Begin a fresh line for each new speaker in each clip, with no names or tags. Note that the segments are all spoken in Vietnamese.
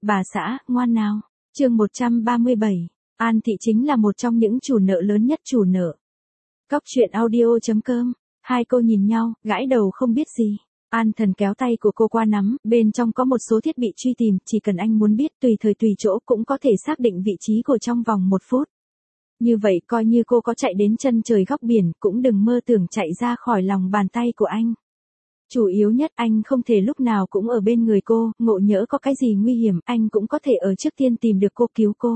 Bà xã, ngoan nào. Chương 137. An Thị chính là một trong những chủ nợ lớn nhất chủ nợ. Cóc truyện audio.com. Hai cô nhìn nhau, gãi đầu không biết gì. An Thần kéo tay của cô qua nắm, bên trong có một số thiết bị truy tìm, chỉ cần anh muốn biết tùy thời tùy chỗ cũng có thể xác định vị trí của trong vòng 1 phút. Như vậy coi như cô có chạy đến chân trời góc biển cũng đừng mơ tưởng chạy ra khỏi lòng bàn tay của anh. Chủ yếu nhất anh không thể lúc nào cũng ở bên người cô, ngộ nhỡ có cái gì nguy hiểm anh cũng có thể ở trước tiên tìm được cô cứu cô.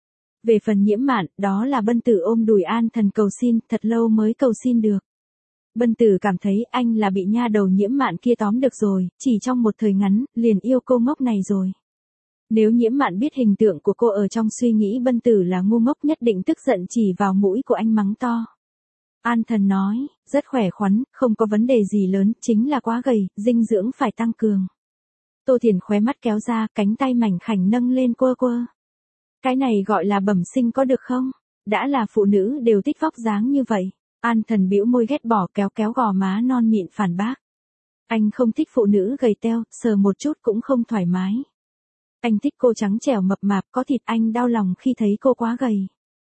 Về phần Nhiễm Mạn, đó là Bân Tử ôm đùi An Thần cầu xin, thật lâu mới cầu xin được. Bân Tử cảm thấy anh là bị nha đầu Nhiễm Mạn kia tóm được rồi, chỉ trong một thời ngắn, liền yêu cô ngốc này rồi. Nếu Nhiễm Mạn biết hình tượng của cô ở trong suy nghĩ Bân Tử là ngu ngốc nhất định tức giận chỉ vào mũi của anh mắng to. An Thần nói, rất khỏe khoắn, không có vấn đề gì lớn, chính là quá gầy, dinh dưỡng phải tăng cường. Tô Thiền khóe mắt kéo ra, cánh tay mảnh khảnh nâng lên quơ quơ. Cái này gọi là bẩm sinh có được không? Đã là phụ nữ đều thích vóc dáng như vậy. An Thần bĩu môi ghét bỏ kéo kéo gò má non mịn phản bác. Anh không thích phụ nữ gầy teo, sờ một chút cũng không thoải mái. Anh thích cô trắng trẻo mập mạp có thịt, anh đau lòng khi thấy cô quá gầy.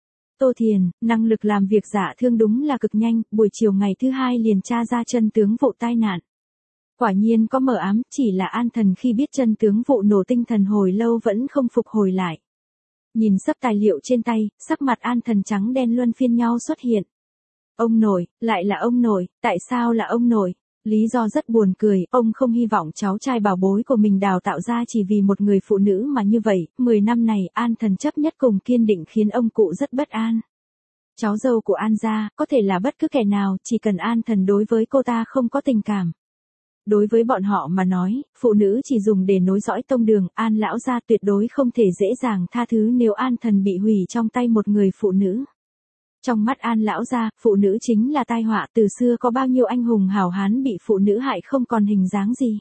Tô Thiền, năng lực làm việc Dạ Thương đúng là cực nhanh, buổi chiều ngày thứ 2 liền tra ra chân tướng vụ tai nạn. Quả nhiên có mờ ám, chỉ là An Thần khi biết chân tướng vụ nổ tinh thần hồi lâu vẫn không phục hồi lại. Nhìn sấp tài liệu trên tay, sắc mặt An Thần trắng đen luân phiên nhau xuất hiện. Ông nội, lại là ông nội, tại sao là ông nội? Lý do rất buồn cười, ông không hy vọng cháu trai bảo bối của mình đào tạo ra chỉ vì một người phụ nữ mà như vậy, 10 năm này An Thần chấp nhất cùng kiên định khiến ông cụ rất bất an. Cháu dâu của An gia, có thể là bất cứ kẻ nào, chỉ cần An Thần đối với cô ta không có tình cảm. Đối với bọn họ mà nói, phụ nữ chỉ dùng để nối dõi tông đường, An lão gia tuyệt đối không thể dễ dàng tha thứ nếu An Thần bị hủy trong tay một người phụ nữ. Trong mắt An lão gia, phụ nữ chính là tai họa, từ xưa có bao nhiêu anh hùng hào hán bị phụ nữ hại không còn hình dáng gì.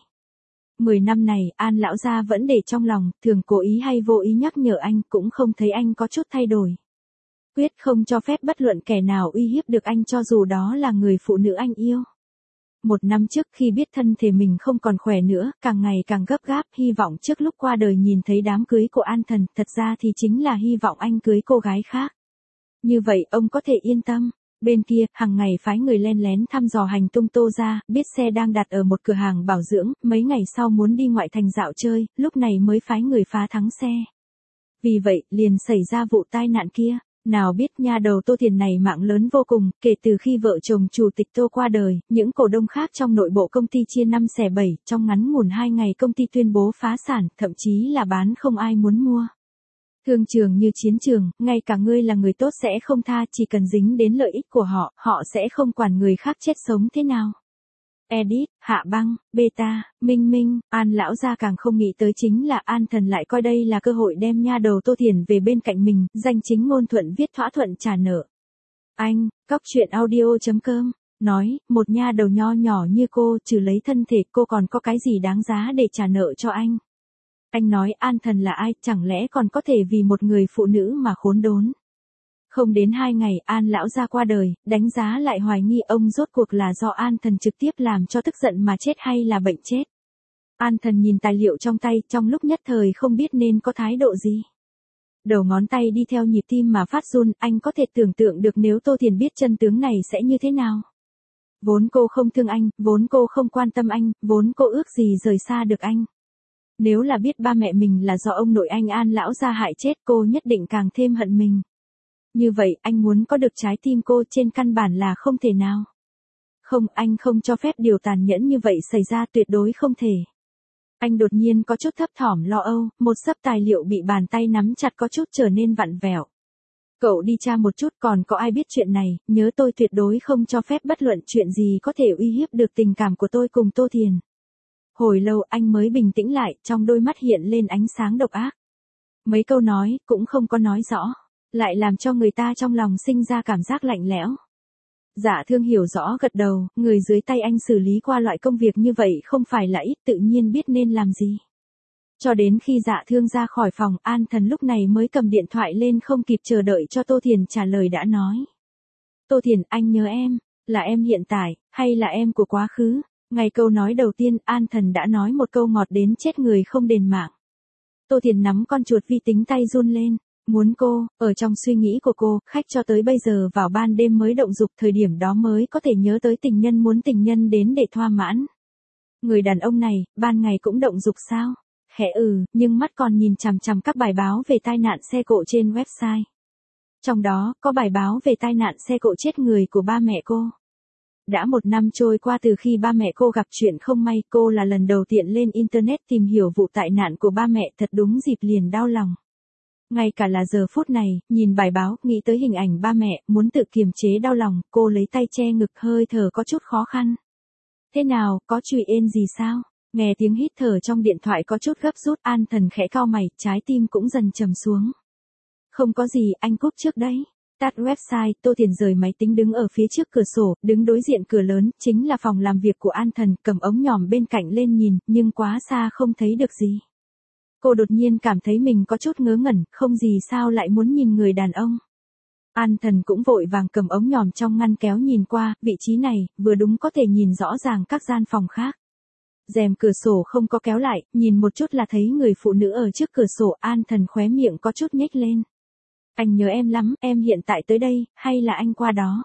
10 năm này, An lão gia vẫn để trong lòng, thường cố ý hay vô ý nhắc nhở anh, cũng không thấy anh có chút thay đổi. Quyết không cho phép bất luận kẻ nào uy hiếp được anh cho dù đó là người phụ nữ anh yêu. 1 năm trước khi biết thân thể mình không còn khỏe nữa, càng ngày càng gấp gáp, hy vọng trước lúc qua đời nhìn thấy đám cưới của An Thần, thật ra thì chính là hy vọng anh cưới cô gái khác. Như vậy ông có thể yên tâm. Bên kia, hàng ngày phái người len lén thăm dò hành tung Tô gia, biết xe đang đặt ở một cửa hàng bảo dưỡng, mấy ngày sau muốn đi ngoại thành dạo chơi, lúc này mới phái người phá thắng xe. Vì vậy, liền xảy ra vụ tai nạn kia. Nào biết nha đầu Tô Thiền này mạng lớn vô cùng, kể từ khi vợ chồng chủ tịch Tô qua đời, những cổ đông khác trong nội bộ công ty chia 5 xẻ 7, trong ngắn ngủn 2 ngày công ty tuyên bố phá sản, thậm chí là bán không ai muốn mua. Thương trường như chiến trường, ngay cả ngươi là người tốt sẽ không tha, chỉ cần dính đến lợi ích của họ, họ sẽ không quản người khác chết sống thế nào. Edit, Hạ Băng, Beta, Minh Minh, An lão gia càng không nghĩ tới chính là An Thần lại coi đây là cơ hội đem nha đầu Tô Thiền về bên cạnh mình, danh chính ngôn thuận viết thỏa thuận trả nợ. Anh, cóc truyện audio.com, nói, một nha đầu nho nhỏ như cô, trừ lấy thân thể cô còn có cái gì đáng giá để trả nợ cho anh. Anh nói An Thần là ai, chẳng lẽ còn có thể vì một người phụ nữ mà khốn đốn. Không đến 2 ngày, An lão gia qua đời, đánh giá lại hoài nghi ông rốt cuộc là do An Thần trực tiếp làm cho tức giận mà chết hay là bệnh chết. An Thần nhìn tài liệu trong tay, trong lúc nhất thời không biết nên có thái độ gì. Đầu ngón tay đi theo nhịp tim mà phát run, anh có thể tưởng tượng được nếu Tô Thiền biết chân tướng này sẽ như thế nào. Vốn cô không thương anh, vốn cô không quan tâm anh, vốn cô ước gì rời xa được anh. Nếu là biết ba mẹ mình là do ông nội anh An lão gia hại chết cô nhất định càng thêm hận mình. Như vậy anh muốn có được trái tim cô trên căn bản là không thể nào. Không, anh không cho phép điều tàn nhẫn như vậy xảy ra, tuyệt đối không thể. Anh đột nhiên có chút thấp thỏm lo âu, một xấp tài liệu bị bàn tay nắm chặt có chút trở nên vặn vẹo. Cậu đi tra một chút, còn có ai biết chuyện này, nhớ tôi tuyệt đối không cho phép bất luận chuyện gì có thể uy hiếp được tình cảm của tôi cùng Tô Thiền. Hồi lâu anh mới bình tĩnh lại, trong đôi mắt hiện lên ánh sáng độc ác. Mấy câu nói, cũng không có nói rõ, lại làm cho người ta trong lòng sinh ra cảm giác lạnh lẽo. Dạ Thương hiểu rõ gật đầu, người dưới tay anh xử lý qua loại công việc như vậy không phải là ít, tự nhiên biết nên làm gì. Cho đến khi Dạ Thương ra khỏi phòng, An Thần lúc này mới cầm điện thoại lên không kịp chờ đợi cho Tô Thiền trả lời đã nói. Tô Thiền, anh nhớ em, là em hiện tại, hay là em của quá khứ? Ngay câu nói đầu tiên, An Thần đã nói một câu ngọt đến chết người không đền mạng. Tô Thiền nắm con chuột vi tính tay run lên. Muốn cô, ở trong suy nghĩ của cô, khách cho tới bây giờ vào ban đêm mới động dục, thời điểm đó mới có thể nhớ tới tình nhân, muốn tình nhân đến để thỏa mãn. Người đàn ông này, ban ngày cũng động dục sao? Khẽ nhưng mắt còn nhìn chằm chằm các bài báo về tai nạn xe cộ trên website. Trong đó, có bài báo về tai nạn xe cộ chết người của ba mẹ cô. Đã 1 năm trôi qua từ khi ba mẹ cô gặp chuyện không may, cô là lần đầu tiên lên Internet tìm hiểu vụ tai nạn của ba mẹ, thật đúng dịp liền đau lòng. Ngay cả là giờ phút này, nhìn bài báo, nghĩ tới hình ảnh ba mẹ, muốn tự kiềm chế đau lòng, cô lấy tay che ngực, hơi thở có chút khó khăn. Thế nào, có chuyện ên gì sao? Nghe tiếng hít thở trong điện thoại có chút gấp rút, An Thần khẽ cau mày, trái tim cũng dần trầm xuống. Không có gì, anh cúp trước đấy. Tắt website, Tô Thiền rời máy tính đứng ở phía trước cửa sổ, đứng đối diện cửa lớn, chính là phòng làm việc của An Thần, cầm ống nhòm bên cạnh lên nhìn, nhưng quá xa không thấy được gì. Cô đột nhiên cảm thấy mình có chút ngớ ngẩn, không gì sao lại muốn nhìn người đàn ông. An Thần cũng vội vàng cầm ống nhòm trong ngăn kéo nhìn qua, vị trí này, vừa đúng có thể nhìn rõ ràng các gian phòng khác. Rèm cửa sổ không có kéo lại, nhìn một chút là thấy người phụ nữ ở trước cửa sổ, An Thần khóe miệng có chút nhếch lên. Anh nhớ em lắm, em hiện tại tới đây, hay là anh qua đó?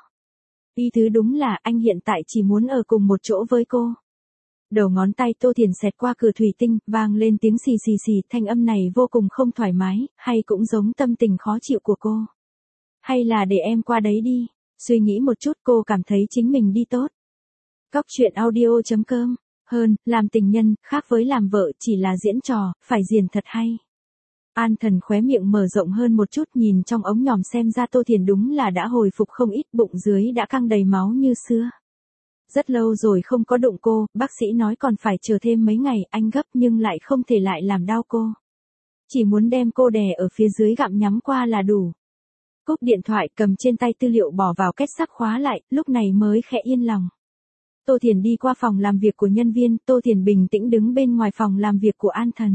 Ý tứ đúng là anh hiện tại chỉ muốn ở cùng một chỗ với cô. Đầu ngón tay Tô Thiền xẹt qua cửa thủy tinh, vang lên tiếng xì xì xì, thanh âm này vô cùng không thoải mái, hay cũng giống tâm tình khó chịu của cô. Hay là để em qua đấy đi, suy nghĩ một chút cô cảm thấy chính mình đi tốt. Cóc truyện audio.com, hơn, làm tình nhân, khác với làm vợ chỉ là diễn trò, phải diễn thật hay. An Thần khóe miệng mở rộng hơn một chút, nhìn trong ống nhòm xem ra Tô Thiền đúng là đã hồi phục không ít, bụng dưới đã căng đầy máu như xưa. Rất lâu rồi không có đụng cô, bác sĩ nói còn phải chờ thêm mấy ngày, anh gấp nhưng lại không thể lại làm đau cô. Chỉ muốn đem cô đè ở phía dưới gặm nhắm qua là đủ. Cúp điện thoại, cầm trên tay tư liệu bỏ vào két sắt khóa lại, lúc này mới khẽ yên lòng. Tô Thiền đi qua phòng làm việc của nhân viên, Tô Thiền bình tĩnh đứng bên ngoài phòng làm việc của An Thần.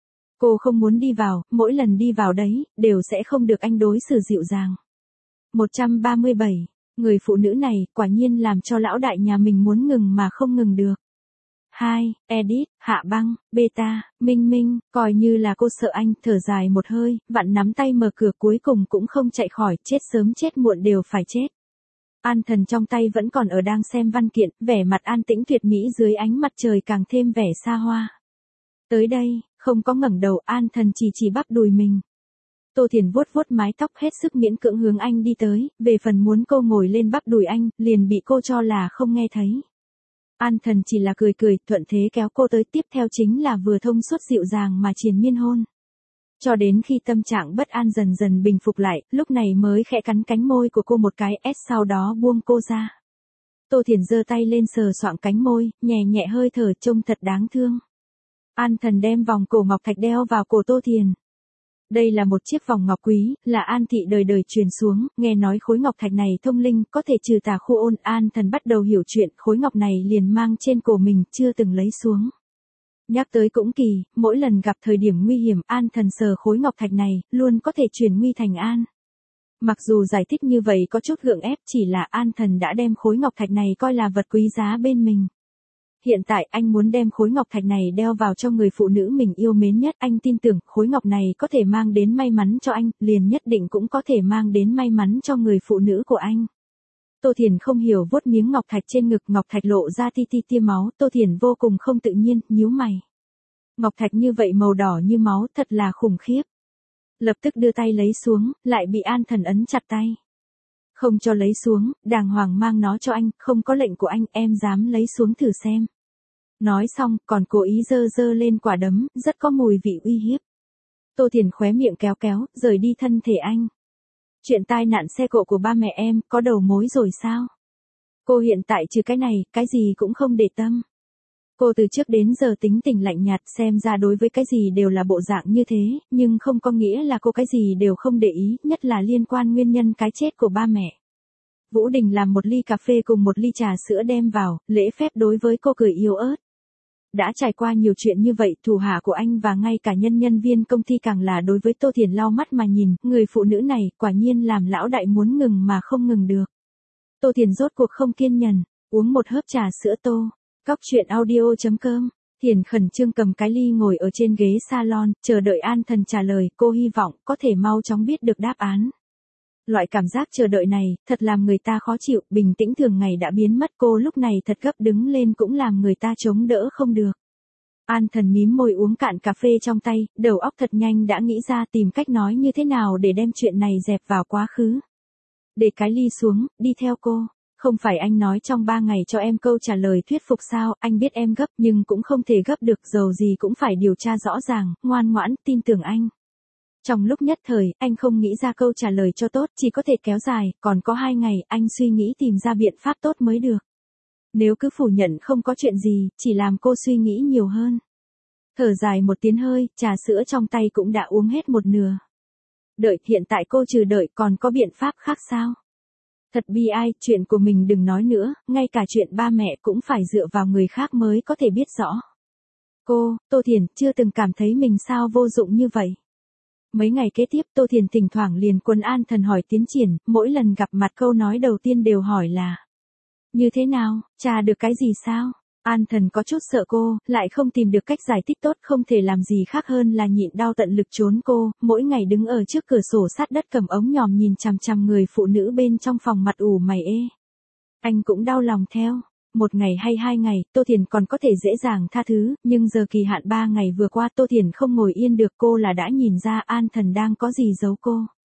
Cô không muốn đi vào, mỗi lần đi vào đấy, đều sẽ không được anh đối xử dịu dàng. 137. Người phụ nữ này, quả nhiên làm cho lão đại nhà mình muốn ngừng mà không ngừng được. 2. Edit, Hạ Băng, Beta, Minh Minh, coi như là cô sợ anh, thở dài một hơi, vặn nắm tay mở cửa, cuối cùng cũng không chạy khỏi, chết sớm chết muộn đều phải chết. An Thần trong tay vẫn còn ở đang xem văn kiện, vẻ mặt an tĩnh tuyệt mỹ dưới ánh mặt trời càng thêm vẻ xa hoa. Tới đây, không có ngẩng đầu, An Thần chỉ bắp đùi mình. Tô Thiền vuốt vuốt mái tóc hết sức miễn cưỡng hướng anh đi tới, về phần muốn cô ngồi lên bắp đùi anh, liền bị cô cho là không nghe thấy. An Thần chỉ là cười cười, thuận thế kéo cô tới, tiếp theo chính là vừa thông suốt dịu dàng mà triền miên hôn. Cho đến khi tâm trạng bất an dần dần bình phục lại, lúc này mới khẽ cắn cánh môi của cô một cái, sau đó buông cô ra. Tô Thiền giơ tay lên sờ soạng cánh môi, nhẹ nhẹ hơi thở, trông thật đáng thương. An Thần đem vòng cổ ngọc thạch đeo vào cổ Tô Thiền. Đây là một chiếc vòng ngọc quý, là An thị đời đời truyền xuống, nghe nói khối ngọc thạch này thông linh, có thể trừ tà khu ôn. An Thần bắt đầu hiểu chuyện, khối ngọc này liền mang trên cổ mình, chưa từng lấy xuống. Nhắc tới cũng kỳ, mỗi lần gặp thời điểm nguy hiểm, An Thần sờ khối ngọc thạch này, luôn có thể chuyển nguy thành an. Mặc dù giải thích như vậy có chút gượng ép, chỉ là An Thần đã đem khối ngọc thạch này coi là vật quý giá bên mình. Hiện tại anh muốn đem khối ngọc thạch này đeo vào cho người phụ nữ mình yêu mến nhất, anh tin tưởng khối ngọc này có thể mang đến may mắn cho anh, liền nhất định cũng có thể mang đến may mắn cho người phụ nữ của anh. Tô Thiền không hiểu vuốt miếng ngọc thạch trên ngực, ngọc thạch lộ ra tia máu, Tô Thiền vô cùng không tự nhiên, nhíu mày. Ngọc thạch như vậy màu đỏ như máu, thật là khủng khiếp. Lập tức đưa tay lấy xuống, lại bị An Thần ấn chặt tay. Không cho lấy xuống, đàng hoàng mang nó cho anh, không có lệnh của anh, em dám lấy xuống thử xem. Nói xong, còn cố ý giơ lên quả đấm, rất có mùi vị uy hiếp. Tô Thiền khóe miệng kéo kéo, rời đi thân thể anh. Chuyện tai nạn xe cộ của ba mẹ em, có đầu mối rồi sao? Cô hiện tại trừ cái này, cái gì cũng không để tâm. Cô từ trước đến giờ tính tình lạnh nhạt, xem ra đối với cái gì đều là bộ dạng như thế, nhưng không có nghĩa là cô cái gì đều không để ý, nhất là liên quan nguyên nhân cái chết của ba mẹ. Vũ Đình làm một ly cà phê cùng một ly trà sữa đem vào, lễ phép đối với cô cười yếu ớt. Đã trải qua nhiều chuyện như vậy, thủ hạ của anh và ngay cả nhân viên công ty càng là đối với Tô Thiền lau mắt mà nhìn, người phụ nữ này, quả nhiên làm lão đại muốn ngừng mà không ngừng được. Tô Thiền rốt cuộc không kiên nhẫn, uống một hớp trà sữa tô. Cóc truyện audio.com Thiền khẩn trương cầm cái ly ngồi ở trên ghế salon, chờ đợi An Thần trả lời, cô hy vọng có thể mau chóng biết được đáp án. Loại cảm giác chờ đợi này, thật làm người ta khó chịu, bình tĩnh thường ngày đã biến mất, cô lúc này thật gấp đứng lên cũng làm người ta chống đỡ không được. An Thần mím môi uống cạn cà phê trong tay, đầu óc thật nhanh đã nghĩ ra tìm cách nói như thế nào để đem chuyện này dẹp vào quá khứ. Để cái ly xuống, đi theo cô. Không phải anh nói trong 3 ngày cho em câu trả lời thuyết phục sao, anh biết em gấp nhưng cũng không thể gấp được, dầu gì cũng phải điều tra rõ ràng, ngoan ngoãn, tin tưởng anh. Trong lúc nhất thời, anh không nghĩ ra câu trả lời cho tốt, chỉ có thể kéo dài, còn có 2 ngày, anh suy nghĩ tìm ra biện pháp tốt mới được. Nếu cứ phủ nhận không có chuyện gì, chỉ làm cô suy nghĩ nhiều hơn. Thở dài một tiếng hơi, trà sữa trong tay cũng đã uống hết một nửa. Đợi, hiện tại cô trừ đợi còn có biện pháp khác sao? Thật bi ai, chuyện của mình đừng nói nữa, ngay cả chuyện ba mẹ cũng phải dựa vào người khác mới có thể biết rõ. Cô, Tô Thiền, chưa từng cảm thấy mình sao vô dụng như vậy. Mấy ngày kế tiếp Tô Thiền thỉnh thoảng liền quân An Thần hỏi tiến triển, mỗi lần gặp mặt câu nói đầu tiên đều hỏi là: như thế nào, tra được cái gì sao? An Thần có chút sợ cô, lại không tìm được cách giải thích tốt, không thể làm gì khác hơn là nhịn đau tận lực trốn cô, mỗi ngày đứng ở trước cửa sổ sát đất cầm ống nhòm nhìn chằm chằm người phụ nữ bên trong phòng mặt ủ mày ê. Anh cũng đau lòng theo. Một ngày hay 2 ngày, Tô Thiền còn có thể dễ dàng tha thứ, nhưng giờ kỳ hạn 3 ngày vừa qua Tô Thiền không ngồi yên được, cô là đã nhìn ra An Thần đang có gì giấu cô.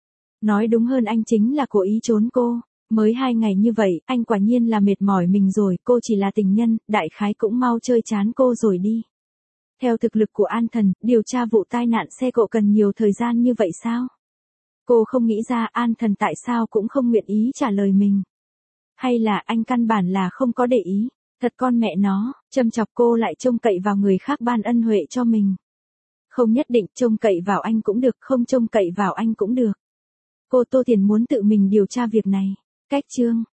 Nói đúng hơn anh chính là cố ý trốn cô. Mới 2 ngày như vậy, anh quả nhiên là mệt mỏi mình rồi, cô chỉ là tình nhân, đại khái cũng mau chơi chán cô rồi đi. Theo thực lực của An Thần, điều tra vụ tai nạn xe cộ cần nhiều thời gian như vậy sao? Cô không nghĩ ra An Thần tại sao cũng không nguyện ý trả lời mình. Hay là anh căn bản là không có để ý, thật con mẹ nó, châm chọc cô lại trông cậy vào người khác ban ân huệ cho mình. Không nhất định trông cậy vào anh cũng được, không trông cậy vào anh cũng được. Cô Tô Thiền muốn tự mình điều tra việc này. Cách chương